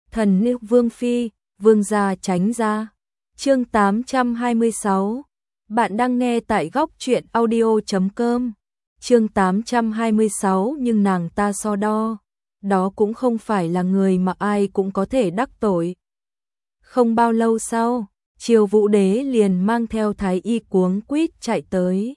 Thần nữ Vương Phi, Vương gia tránh ra. Chương 826. Bạn đang nghe tại góc truyện audio.com. Chương 826 nhưng nàng ta so đo. Đó cũng không phải là người mà ai cũng có thể đắc tội. Không bao lâu sau, Triều Vũ Đế liền mang theo thái y cuống quýt chạy tới.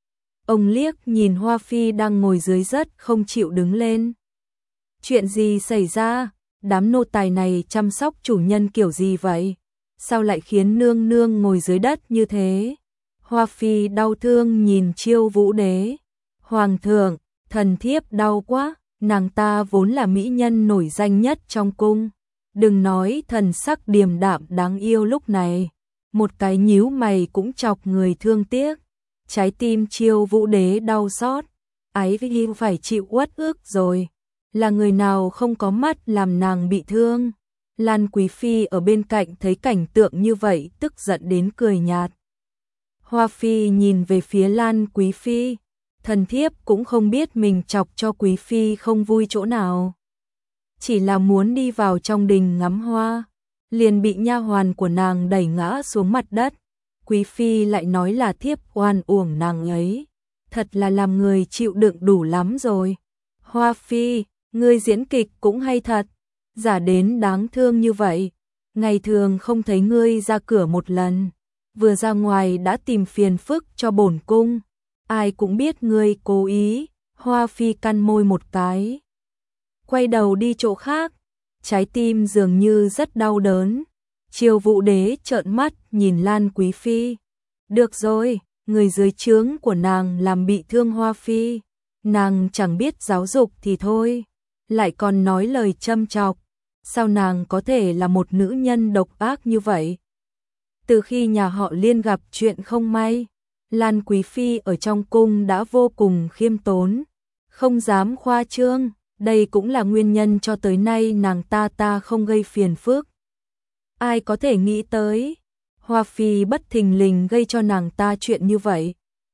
Ông liếc nhìn Hoa Phi đang ngồi dưới đất không chịu đứng lên. Chuyện gì xảy ra? Đám nô tài này chăm sóc chủ nhân kiểu gì vậy? Sao lại khiến nương nương ngồi dưới đất như thế? Hoa Phi đau thương nhìn Triều Vũ Đế. Hoàng thượng, thần thiếp đau quá, nàng ta vốn là mỹ nhân nổi danh nhất trong cung. Đừng nói thần sắc điềm đạm đáng yêu lúc này, một cái nhíu mày cũng chọc người thương tiếc. Trái tim Triều Vũ Đế đau xót, ái vi phải chịu uất ức rồi. Là người nào không có mắt làm nàng bị thương? Lan Quý Phi ở bên cạnh thấy cảnh tượng như vậy tức giận đến cười nhạt. Hoa Phi nhìn về phía Lan Quý Phi, thần thiếp cũng không biết mình chọc cho Quý Phi không vui chỗ nào. Chỉ là muốn đi vào trong đình ngắm hoa, liền bị nha hoàn của nàng đẩy ngã xuống mặt đất. Quý Phi lại nói là thiếp oan uổng nàng ấy, thật là làm người chịu đựng đủ lắm rồi. Hoa Phi, ngươi diễn kịch cũng hay thật, giả đến đáng thương như vậy. Ngày thường không thấy ngươi ra cửa một lần, vừa ra ngoài đã tìm phiền phức cho bổn cung. Ai cũng biết ngươi cố ý. Hoa Phi cắn môi một cái, quay đầu đi chỗ khác, trái tim dường như rất đau đớn. Triều Vũ Đế trợn mắt nhìn Lan Quý Phi. Được rồi, người dưới trướng của nàng làm bị thương Hoa Phi, nàng chẳng biết giáo dục thì thôi, lại còn nói lời châm chọc. Sao nàng có thể là một nữ nhân độc ác như vậy? Từ khi nhà họ Liên gặp chuyện không may, Lan Quý Phi ở trong cung đã vô cùng khiêm tốn, không dám khoa trương. Đây cũng là nguyên nhân cho tới nay nàng ta không gây phiền phức. Ai có thể nghĩ tới, Hoa Phi bất thình lình gây cho nàng ta chuyện như vậy.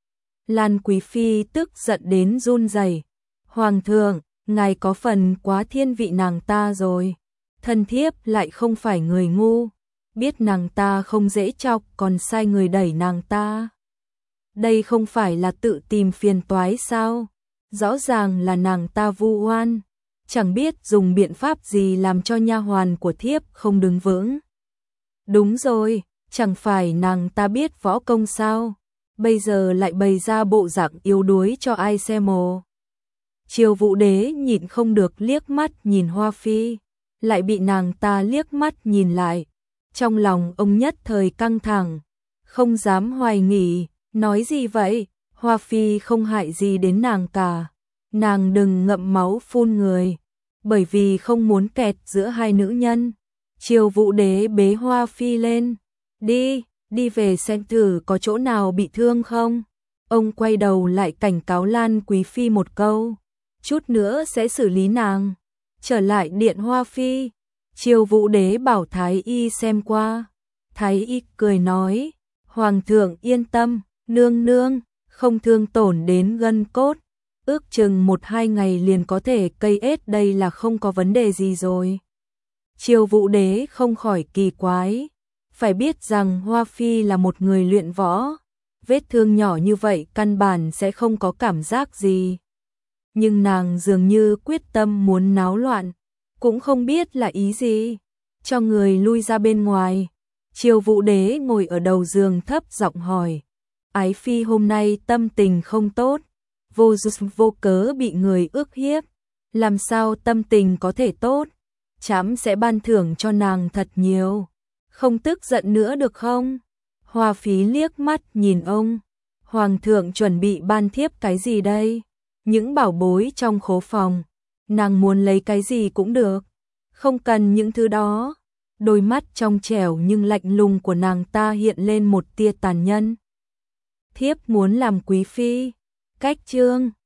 Lan Quý Phi tức giận đến run rẩy. Hoàng thượng, ngài có phần quá thiên vị nàng ta rồi. Thần thiếp lại không phải người ngu, biết nàng ta không dễ chọc còn sai người đẩy nàng ta. Đây không phải là tự tìm phiền toái sao? Rõ ràng là nàng ta vu oan, chẳng biết dùng biện pháp gì làm cho nha hoàn của thiếp không đứng vững. Đúng rồi, chẳng phải nàng ta biết võ công sao? Bây giờ lại bày ra bộ dạng yếu đuối cho ai xem mồ. Triều Vũ Đế nhịn không được liếc mắt nhìn Hoa Phi, lại bị nàng ta liếc mắt nhìn lại. Trong lòng ông nhất thời căng thẳng, không dám hoài nghỉ, nói gì vậy? Hoa Phi không hại gì đến nàng cả, nàng đừng ngậm máu phun người, bởi vì không muốn kẹt giữa hai nữ nhân. Triều Vũ Đế bế Hoa Phi lên, đi về xem thử có chỗ nào bị thương không. Ông quay đầu lại cảnh cáo Lan Quý Phi một câu, chút nữa sẽ xử lý nàng. Trở lại điện Hoa Phi, Triều Vũ Đế bảo thái y xem qua. Thái y cười nói, Hoàng thượng yên tâm, nương nương không thương tổn đến gân cốt, ước chừng 1-2 ngày liền có thể cây ết, đây là không có vấn đề gì rồi. Triều Vũ Đế không khỏi kỳ quái, phải biết rằng Hoa Phi là một người luyện võ, vết thương nhỏ như vậy căn bản sẽ không có cảm giác gì. Nhưng nàng dường như quyết tâm muốn náo loạn, cũng không biết là ý gì, cho người lui ra bên ngoài. Triều Vũ Đế ngồi ở đầu giường thấp giọng hỏi, Ái Phi hôm nay tâm tình không tốt, vô cớ bị người ức hiếp, làm sao tâm tình có thể tốt? Trẫm sẽ ban thưởng cho nàng thật nhiều, không tức giận nữa được không? Hoa Phi liếc mắt nhìn ông, Hoàng thượng chuẩn bị ban thiếp cái gì đây? Những bảo bối trong khố phòng, nàng muốn lấy cái gì cũng được, không cần những thứ đó. Đôi mắt trong trẻo nhưng lạnh lùng của nàng ta hiện lên một tia tàn nhẫn. Thiếp muốn làm quý phi. Cách chương